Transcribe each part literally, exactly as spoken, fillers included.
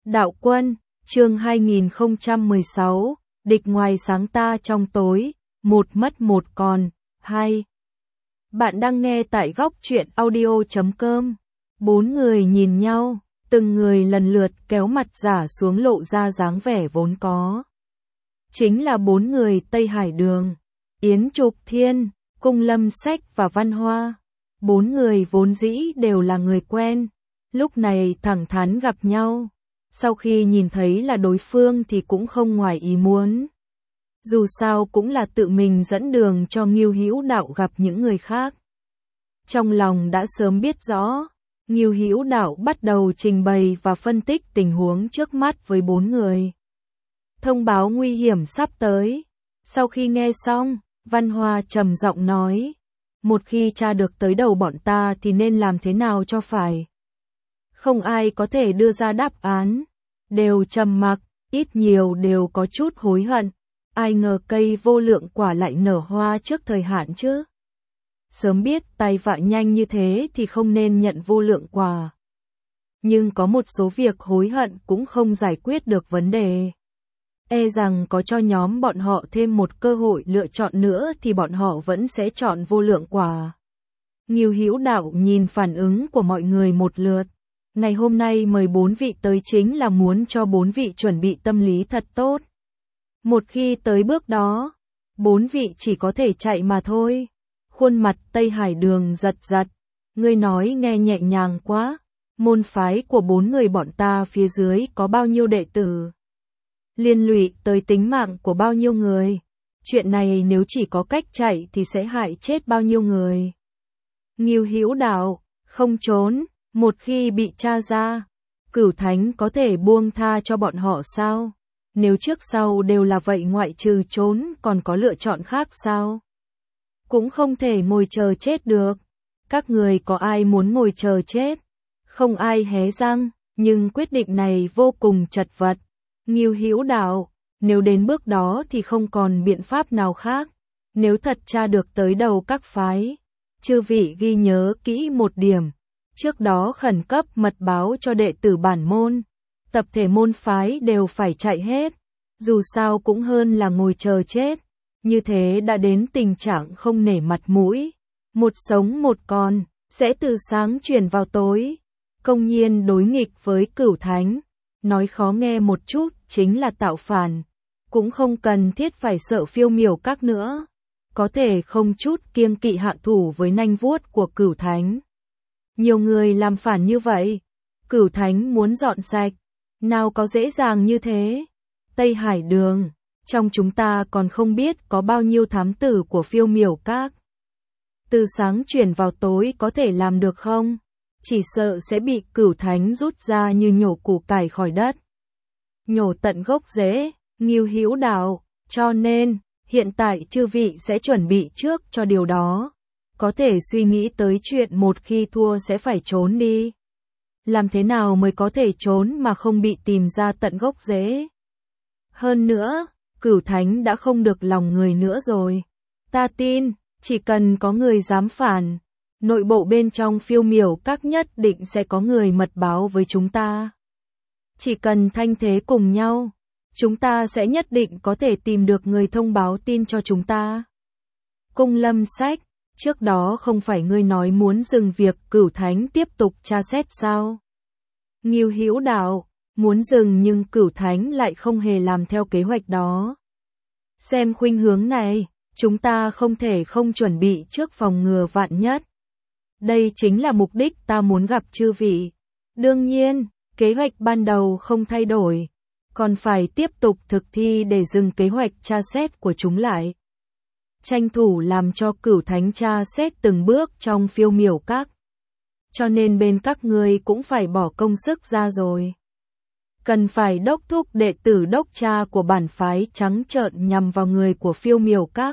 Đạo Quân, chương hai nghìn không trăm mười sáu, địch ngoài sáng ta trong tối, một mất một còn, hai. Bạn đang nghe tại góc truyện audio chấm com. Bốn người nhìn nhau, từng người lần lượt kéo mặt giả xuống lộ ra dáng vẻ vốn có. Chính là bốn người Tây Hải Đường, Yến Trục Thiên, Cung Lâm Sách và Văn Hoa. Bốn người vốn dĩ đều là người quen, lúc này thẳng thắn gặp nhau. Sau khi nhìn thấy là đối phương thì cũng không ngoài ý muốn. Dù sao cũng là tự mình dẫn đường cho Ngưu Hữu Đạo gặp những người khác. Trong lòng đã sớm biết rõ, Ngưu Hữu Đạo bắt đầu trình bày và phân tích tình huống trước mắt với bốn người. Thông báo nguy hiểm sắp tới. Sau khi nghe xong, Văn Hoa trầm giọng nói, một khi tra được tới đầu bọn ta thì nên làm thế nào cho phải. Không ai có thể đưa ra đáp án, đều trầm mặc, ít nhiều đều có chút hối hận. Ai ngờ cây vô lượng quả lại nở hoa trước thời hạn chứ. Sớm biết tay vạ nhanh như thế thì không nên nhận vô lượng quả. Nhưng có một số việc hối hận cũng không giải quyết được vấn đề. E rằng có cho nhóm bọn họ thêm một cơ hội lựa chọn nữa thì bọn họ vẫn sẽ chọn vô lượng quả. Ngưu Hữu Đạo nhìn phản ứng của mọi người một lượt. Ngày hôm nay mời bốn vị tới chính là muốn cho bốn vị chuẩn bị tâm lý thật tốt. Một khi tới bước đó, bốn vị chỉ có thể chạy mà thôi. Khuôn mặt Tây Hải Đường giật giật, ngươi nói nghe nhẹ nhàng quá, môn phái của bốn người bọn ta phía dưới có bao nhiêu đệ tử? Liên lụy tới tính mạng của bao nhiêu người? Chuyện này nếu chỉ có cách chạy thì sẽ hại chết bao nhiêu người? Ngưu Hữu Đạo, không trốn, một khi bị tra ra, Cửu Thánh có thể buông tha cho bọn họ sao? Nếu trước sau đều là vậy ngoại trừ trốn còn có lựa chọn khác sao? Cũng không thể ngồi chờ chết được. Các người có ai muốn ngồi chờ chết? Không ai hé răng, nhưng quyết định này vô cùng chật vật. Ngưu Hữu Đạo, nếu đến bước đó thì không còn biện pháp nào khác. Nếu thật tra được tới đầu các phái, chư vị ghi nhớ kỹ một điểm. Trước đó khẩn cấp mật báo cho đệ tử bản môn, tập thể môn phái đều phải chạy hết. Dù sao cũng hơn là ngồi chờ chết. Như thế đã đến tình trạng không nể mặt mũi. Một sống một còn, sẽ từ sáng chuyển vào tối. Công nhiên đối nghịch với Cửu Thánh. Nói khó nghe một chút chính là tạo phản. Cũng không cần thiết phải sợ Phiêu Miểu Các nữa. Có thể không chút kiêng kỵ hạ thủ với nanh vuốt của Cửu Thánh. Nhiều người làm phản như vậy. Cửu Thánh muốn dọn sạch. Nào có dễ dàng như thế. Tây Hải Đường, trong chúng ta còn không biết có bao nhiêu thám tử của Phiêu Miểu Các. Từ sáng chuyển vào tối có thể làm được không? Chỉ sợ sẽ bị Cửu Thánh rút ra như nhổ củ cải khỏi đất. Nhổ tận gốc rễ, Ngưu Hữu Đạo, cho nên, hiện tại chư vị sẽ chuẩn bị trước cho điều đó. Có thể suy nghĩ tới chuyện một khi thua sẽ phải trốn đi. Làm thế nào mới có thể trốn mà không bị tìm ra tận gốc rễ? Hơn nữa, Cửu Thánh đã không được lòng người nữa rồi. Ta tin, chỉ cần có người dám phản, nội bộ bên trong Phiêu Miểu Các nhất định sẽ có người mật báo với chúng ta. Chỉ cần thanh thế cùng nhau, chúng ta sẽ nhất định có thể tìm được người thông báo tin cho chúng ta. Cung Lâm Sách, trước đó không phải ngươi nói muốn dừng việc Cửu Thánh tiếp tục tra xét sao? Ngưu Hữu Đạo, muốn dừng nhưng Cửu Thánh lại không hề làm theo kế hoạch đó. Xem khuynh hướng này, chúng ta không thể không chuẩn bị trước phòng ngừa vạn nhất. Đây chính là mục đích ta muốn gặp chư vị. Đương nhiên, kế hoạch ban đầu không thay đổi, còn phải tiếp tục thực thi để dừng kế hoạch tra xét của chúng lại. Tranh thủ làm cho Cửu Thánh tra xét từng bước trong Phiêu Miểu Các. Cho nên bên các ngươi cũng phải bỏ công sức ra rồi. Cần phải đốc thúc đệ tử đốc cha của bản phái trắng trợn nhằm vào người của Phiêu Miểu Các.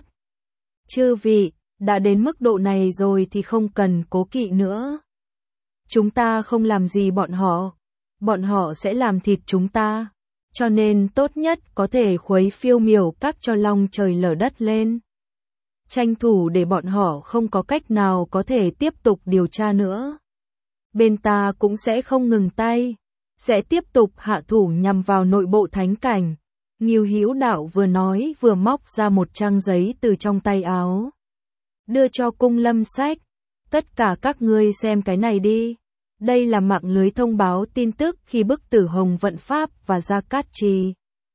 Chư vị, đã đến mức độ này rồi thì không cần cố kỵ nữa. Chúng ta không làm gì bọn họ, bọn họ sẽ làm thịt chúng ta. Cho nên tốt nhất có thể khuấy Phiêu Miểu Các cho long trời lở đất lên. Tranh thủ để bọn họ không có cách nào có thể tiếp tục điều tra nữa. Bên ta cũng sẽ không ngừng tay. sẽ tiếp tục hạ thủ nhằm vào nội bộ thánh cảnh. Ngưu Hữu Đạo vừa nói vừa móc ra một trang giấy từ trong tay áo. Đưa cho Cung Lâm Sách. Tất cả các ngươi xem cái này đi. Đây là mạng lưới thông báo tin tức khi bức tử Hồng Vận Pháp và Gia Cát Trì.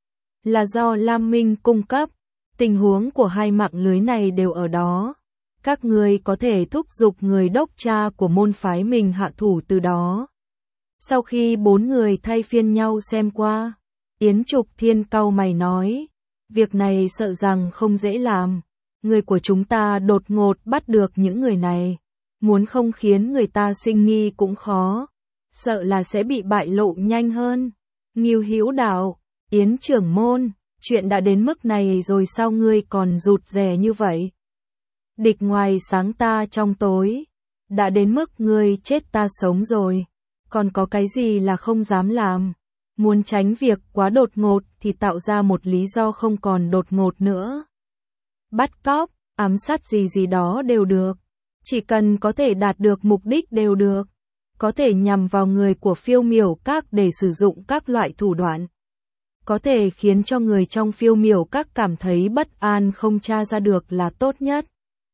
Là do Lam Minh cung cấp. Tình huống của hai mạng lưới này đều ở đó. Các ngươi có thể thúc giục người đốc tra của môn phái mình hạ thủ từ đó. Sau khi bốn người thay phiên nhau xem qua, Yến Trục Thiên cau mày nói, việc này sợ rằng không dễ làm. Người của chúng ta đột ngột bắt được những người này, muốn không khiến người ta sinh nghi cũng khó, sợ là sẽ bị bại lộ nhanh hơn. Ngưu Hữu Đạo, Yến trưởng môn, chuyện đã đến mức này rồi sao ngươi còn rụt rè như vậy? Địch ngoài sáng ta trong tối, đã đến mức ngươi chết ta sống rồi, còn có cái gì là không dám làm? Muốn tránh việc quá đột ngột thì tạo ra một lý do không còn đột ngột nữa. Bắt cóc, ám sát gì gì đó đều được, chỉ cần có thể đạt được mục đích đều được, có thể nhằm vào người của Phiêu Miểu Các để sử dụng các loại thủ đoạn, có thể khiến cho người trong Phiêu Miểu Các cảm thấy bất an không tra ra được là tốt nhất.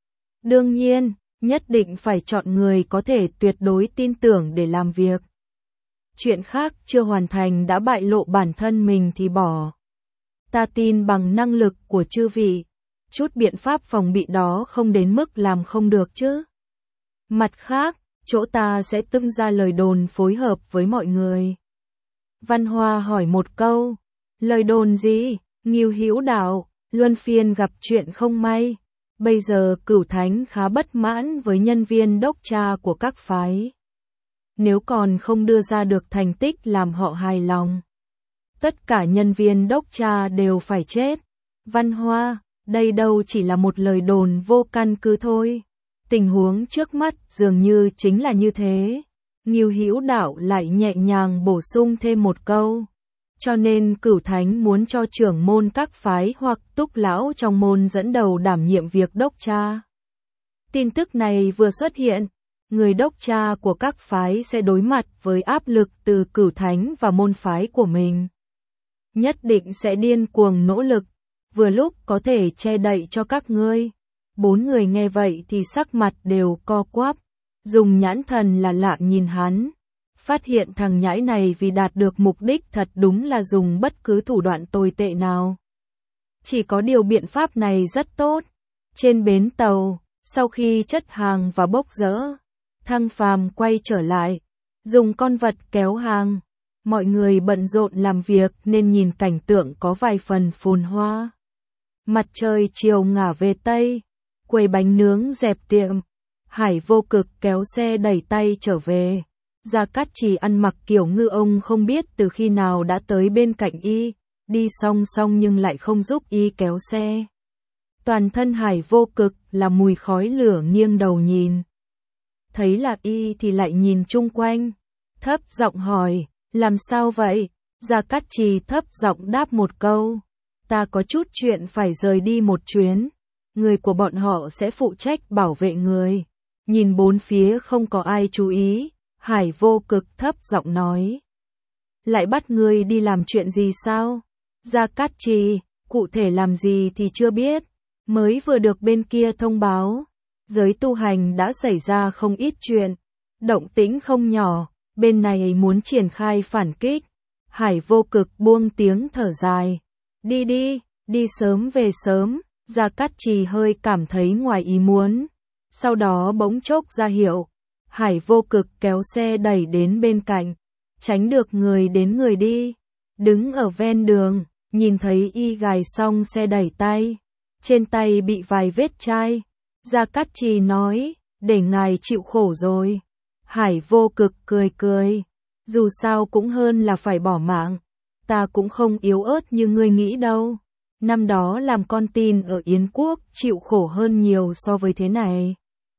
Đương nhiên, nhất định phải chọn người có thể tuyệt đối tin tưởng để làm việc. Chuyện khác chưa hoàn thành đã bại lộ bản thân mình thì bỏ. Ta tin bằng năng lực của chư vị, chút biện pháp phòng bị đó không đến mức làm không được chứ. Mặt khác, chỗ ta sẽ tung ra lời đồn phối hợp với mọi người. Văn Hoa hỏi một câu, lời đồn gì? Ngưu Hữu Đạo, luân phiên gặp chuyện không may. Bây giờ Cửu Thánh khá bất mãn với nhân viên đốc tra của các phái. Nếu còn không đưa ra được thành tích làm họ hài lòng, tất cả nhân viên đốc tra đều phải chết. Văn Hoa, đây đâu chỉ là một lời đồn vô căn cứ thôi. Tình huống trước mắt dường như chính là như thế. Ngưu Hữu Đạo lại nhẹ nhàng bổ sung thêm một câu. Cho nên Cửu Thánh muốn cho trưởng môn các phái hoặc túc lão trong môn dẫn đầu đảm nhiệm việc đốc tra. Tin tức này vừa xuất hiện, người đốc tra của các phái sẽ đối mặt với áp lực từ Cửu Thánh và môn phái của mình. Nhất định sẽ điên cuồng nỗ lực, vừa lúc có thể che đậy cho các ngươi. Bốn người nghe vậy thì sắc mặt đều co quắp, dùng nhãn thần là lạ nhìn hắn. Phát hiện thằng nhãi này vì đạt được mục đích thật đúng là dùng bất cứ thủ đoạn tồi tệ nào. Chỉ có điều biện pháp này rất tốt. Trên bến tàu, sau khi chất hàng và bốc dỡ, Thăng Phàm quay trở lại, dùng con vật kéo hàng. Mọi người bận rộn làm việc nên nhìn cảnh tượng có vài phần phồn hoa. Mặt trời chiều ngả về Tây, quầy bánh nướng dẹp tiệm, Hải Vô Cực kéo xe đẩy tay trở về. Gia Cát Trì ăn mặc kiểu ngư ông không biết từ khi nào đã tới bên cạnh y, đi song song nhưng lại không giúp y kéo xe. Toàn thân Hải Vô Cực là mùi khói lửa, nghiêng đầu nhìn. Thấy là y thì lại nhìn chung quanh, thấp giọng hỏi, làm sao vậy? Gia Cát Trì thấp giọng đáp một câu, ta có chút chuyện phải rời đi một chuyến, người của bọn họ sẽ phụ trách bảo vệ người. Nhìn bốn phía không có ai chú ý, Hải Vô Cực thấp giọng nói, lại bắt ngươi đi làm chuyện gì sao? Gia Cát Trì, cụ thể làm gì thì chưa biết, mới vừa được bên kia thông báo, giới tu hành đã xảy ra không ít chuyện, động tĩnh không nhỏ, bên này muốn triển khai phản kích. Hải Vô Cực buông tiếng thở dài, đi đi, đi sớm về sớm. Gia Cát Trì hơi cảm thấy ngoài ý muốn, sau đó bỗng chốc ra hiệu. Hải Vô Cực kéo xe đẩy đến bên cạnh, tránh được người đến người đi, đứng ở ven đường, nhìn thấy y gài xong xe đẩy tay, trên tay bị vài vết chai. Gia Cát Trì nói, để ngài chịu khổ rồi. Hải Vô Cực cười cười, dù sao cũng hơn là phải bỏ mạng, ta cũng không yếu ớt như ngươi nghĩ đâu. Năm đó làm con tin ở Yến Quốc chịu khổ hơn nhiều so với thế này.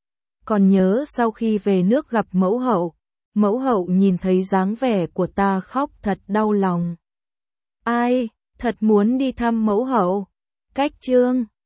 Còn nhớ sau khi về nước gặp mẫu hậu, mẫu hậu nhìn thấy dáng vẻ của ta khóc thật đau lòng. Ai, thật muốn đi thăm mẫu hậu. Cách chương